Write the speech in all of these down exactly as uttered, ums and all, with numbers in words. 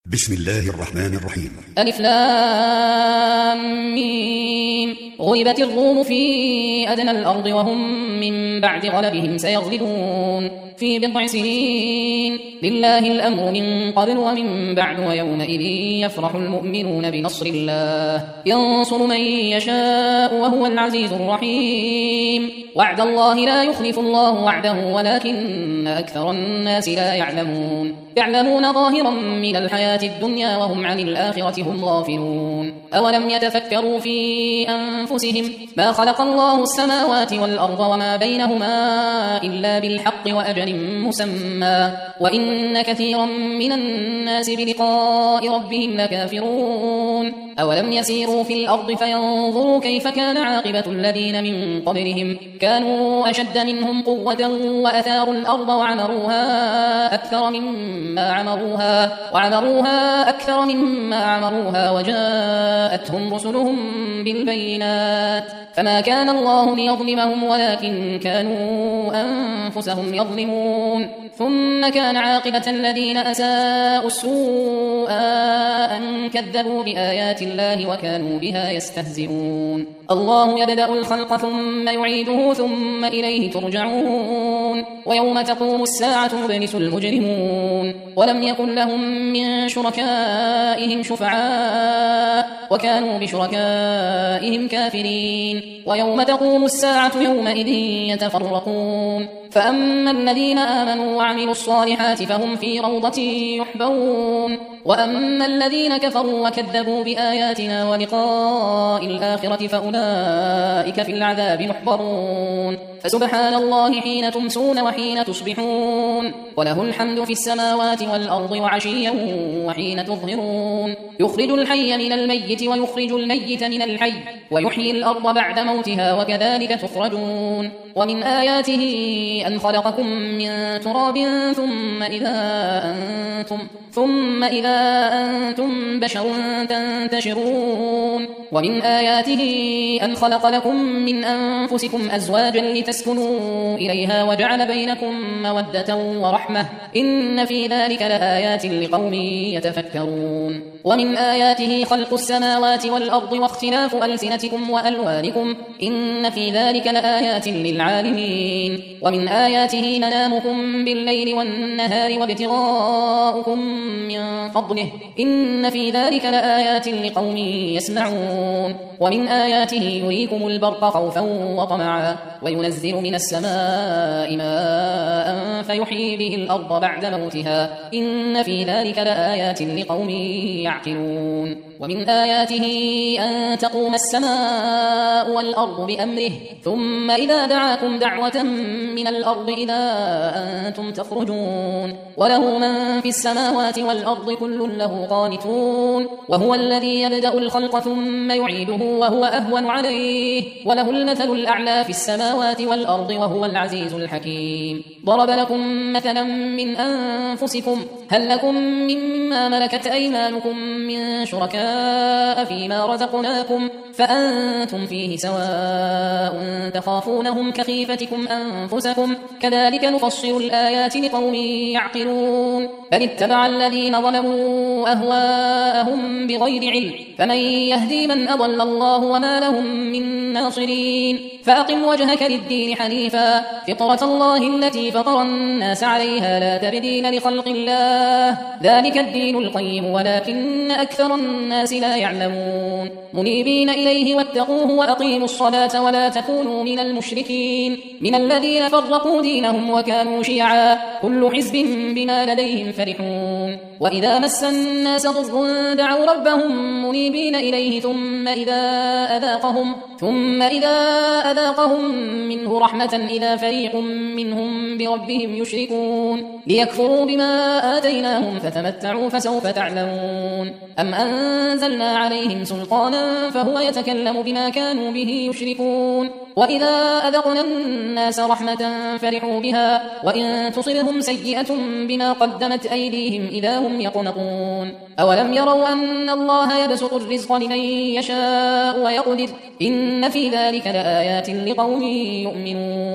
بسم الله الرحمن الرحيم. ألف لام ميم. غلبت الروم في أدنى الأرض وهم من بعد غلبهم سيغلبون في بضع سنين لله الأمر من قبل ومن بعد ويومئذ يفرح المؤمنون بنصر الله ينصر من يشاء وهو العزيز الرحيم. وعد الله لا يخلف الله وعده ولكن أكثر الناس لا يعلمون يعلمون ظاهرا من الحياة الدنيا وهم عن الآخرة هم غافلون. أولم يتفكروا في أنفسهم ما خلق الله السماوات والأرض وما بينهما إلا بالحق وأجل مسمى وإن كثيرا من الناس بلقاء ربهم لكافرون. أولم يسيروا في الأرض فينظروا كيف كان عاقبة الذين من قبلهم كانوا أشد منهم قوة وأثاروا الأرض وعمروها أكثر مما عمروها وعمروها أكثر مما عمروها وجاءتهم رسلهم بالبينات فما كان الله ليظلمهم ولكن كانوا أنفسهم يظلمون. ثم كان عاقبة الذين أساءوا السوء أن كذبوا بآيات الله وكانوا بها يستهزئون. الله يبدأ الخلق ثم يعيده ثم إليه ترجعون. ويوم تقوم الساعة يبلس المجرمون ولم يكن لهم من شركائهم شفعاء وكانوا بشركائهم كافرين. ويوم تقوم الساعة يومئذ يتفرقون فأما الذين آمنوا وعملوا الصالحات فهم في روضة يحبرون وأما الذين كفروا وكذبوا بآياتنا ولقاء الآخرة فأولئك في العذاب محضرون. فسبحان الله حين تمسون وحين تصبحون وله الحمد في السماوات والأرض وعشيا وحين تظهرون. يخرج الحي من الميت ويخرج الميت من الحي ويحيي الأرض بعد موتها وكذلك تخرجون. ومن آياته أن خلقكم من تراب ثم إذا أنتم ثم إذا أنتم بشر تنتشرون. ومن آياته أن خلق لكم من أنفسكم أزواجا لتسكنوا إليها وجعل بينكم مودة ورحمة إن في ذلك لآيات لقوم يتفكرون. ومن آياته خلق السماوات والأرض واختلاف ألسنتكم وألوانكم إن في ذلك لآيات للعالمين. ومن آياته منامكم بالليل والنهار وابتغاؤكم من فضله إن في ذلك لآيات لقوم يسمعون. ومن آياته يريكم البرق خوفا وطمعا وينزل من السماء ماء فيحيي به الأرض بعد موتها إن في ذلك لآيات لقوم يعقلون. ومن آياته أن تقوم السماء والأرض بأمره ثم إذا دعاكم دعوة من الأرض إذا أنتم تخرجون. وله من في السماوات والأرض كل له قانتون وهو الذي يبدأ الخلق ثم يعيده وهو أهون عليه وله المثل الأعلى في السماوات والأرض وهو العزيز الحكيم. ضرب لكم مثلا من أنفسكم هل لكم مما ملكت أيمانكم من شركاء فيما رزقناكم فأنتم فيه سواء تخافونهم كخيفتكم أنفسكم كذلك نفصل الآيات لقوم يعقلون. بل اتبع الذين ظلموا أهواءهم بغير علم فمن يهدي من أضل الله وما لهم من ناصرين. فأقم وجهك للدين حنيفا فطرة الله التي فطر الناس عليها لا تبديل لخلق الله ذلك الدين القيم ولكن أكثر الناس لا يعلمون. منيبين إليه واتقوه وأقيموا الصلاة ولا تكونوا من المشركين من الذين فرقوا دينهم وكانوا شيعا كل حزب بما لديهم فرحون. وإذا مس الناس ضر دعوا ربهم منيبين إليه ثم إذا أذاقهم ثم إذا أذاقهم منه رحمة إذا فريق منهم بربهم يشركون ليكفروا بما آتيناهم فتمتعوا فسوف تعلمون. أم أنزلنا عليهم سلطانا فهو يتكلم بما كانوا به يشركون. وإذا أذقنا الناس رحمة فرحوا بها وإن تصبهم سيئة بما قدمت أيديهم إذا هم يقنطون. أولم يروا أن الله يبسط الرزق لمن يشاء ويقدر إن في ذلك لآيات لقوم يؤمنون.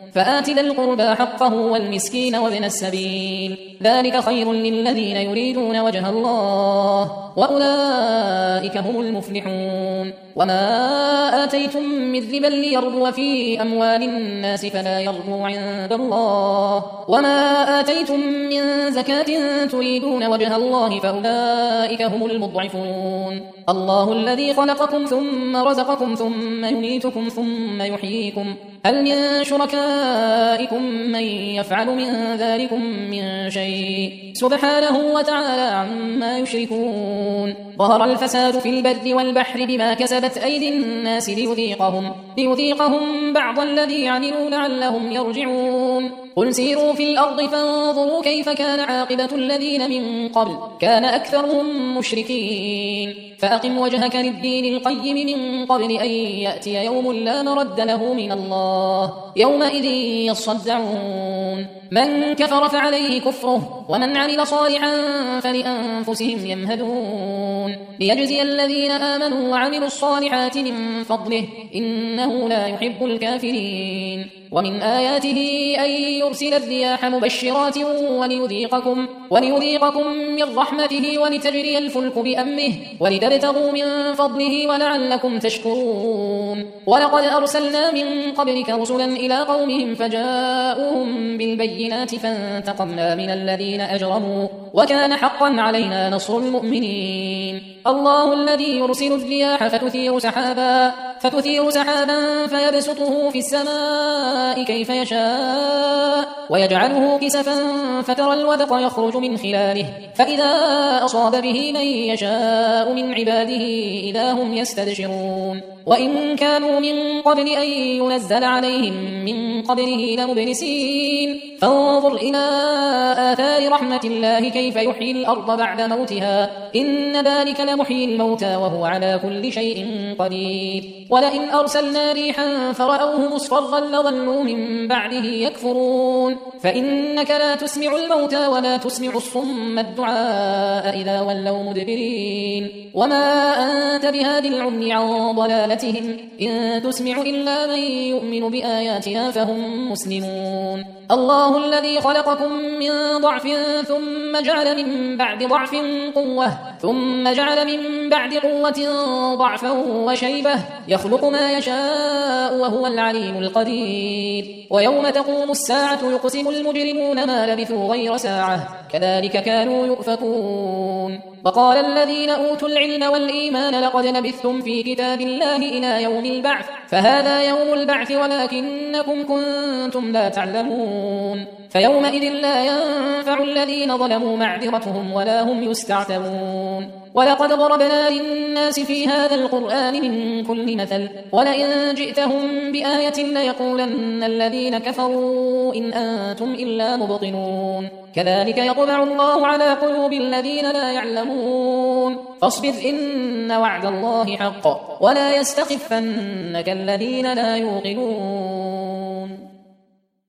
فآت ذا القربى حقه والمسكين وابن السبيل ذلك خير للذين يريدون وجه الله وأولئك هم المفلحون وما آتيتم من ربا ليربو في أموال الناس فلا يربو عند الله وما آتيتم من زكاة تريدون وجه الله فأولئك هم المضعفون الله الذي خلقكم ثم رزقكم ثم يميتكم ثم يحييكم هل من شركائكم من يفعل من ذلكم من شيء سبحانه وتعالى عما يشركون ظهر الفساد في البر والبحر بما كسبت أيدي الناس ليذيقهم, ليذيقهم بعض الذي عملوا لعلهم يرجعون قل سيروا في الأرض فانظروا كيف كان عاقبة الذين من قبل كان أكثرهم مشركين فأقم وجهك للدين القيم من قبل أن يأتي يوم لا مرد له من الله يومئذ يصدعون من كفر فعليه كفره ومن عمل صالحا فلأنفسهم يمهدون ليجزي الذين آمنوا وعملوا الصالحات من فضله إنه لا يحب الكافرين ومن آياته أن يرسل الرياح مبشرات وليذيقكم, وليذيقكم من رحمته ولتجري الفلك بأمره ولتبتغوا من فضله ولعلكم تشكرون ولقد أرسلنا من قبلك رسلا إلى قومهم فجاءوهم بالبينات فانتقمنا من الذين أجرموا وكان حقا علينا نصر المؤمنين الله الذي يرسل الرياح فتثير سحابا, فتثير سحابا فيبسطه في السماء كيف يشاء ويجعله كسفا فترى الودق يخرج من خلاله فإذا أصاب به من يشاء من عباده إذا هم يستبشرون وإن كانوا من قبل أن ينزل عليهم من قبله لمبلسين فانظر إلى آثار رحمة الله كيف يحيي الأرض بعد موتها إن ذلك لمحيي الموتى وهو على كل شيء قدير ولئن أرسلنا ريحا فرأوه مصفرا لظلوا من بعده يكفرون فإنك لا تسمع الموتى ولا تسمع الصم الدعاء إذا ولوا مدبرين وما أنت بهادي العمي عن ضلالتهم إن تسمع إلا من يؤمن بآياتنا فهم مسلمون الله الذي خلقكم من ضعف ثم جعل من بعد ضعف قوة ثم جعل من بعد قوة ضعفا وشيبة يخلق ما يشاء وهو العليم القدير ويوم تقوم الساعة يقسم المجرمون ما لبثوا غير ساعة كذلك كانوا يؤفكون وقال الذين أوتوا العلم والإيمان لقد لبثتم في كتاب الله إلى يوم البعث فهذا يوم البعث ولكنكم كنتم لا تعلمون فيومئذ لا ينفع الذين ظلموا معذرتهم ولا هم يستعتبون ولقد ضربنا للناس في هذا القرآن من كل مثل ولئن جئتهم بآية ليقولن الذين كفروا إن أنتم إلا مبطلون كذلك يطبع الله على قلوب الذين لا يعلمون فاصبر إن وعد الله حق ولا يستخفنك الذين لا يوقنون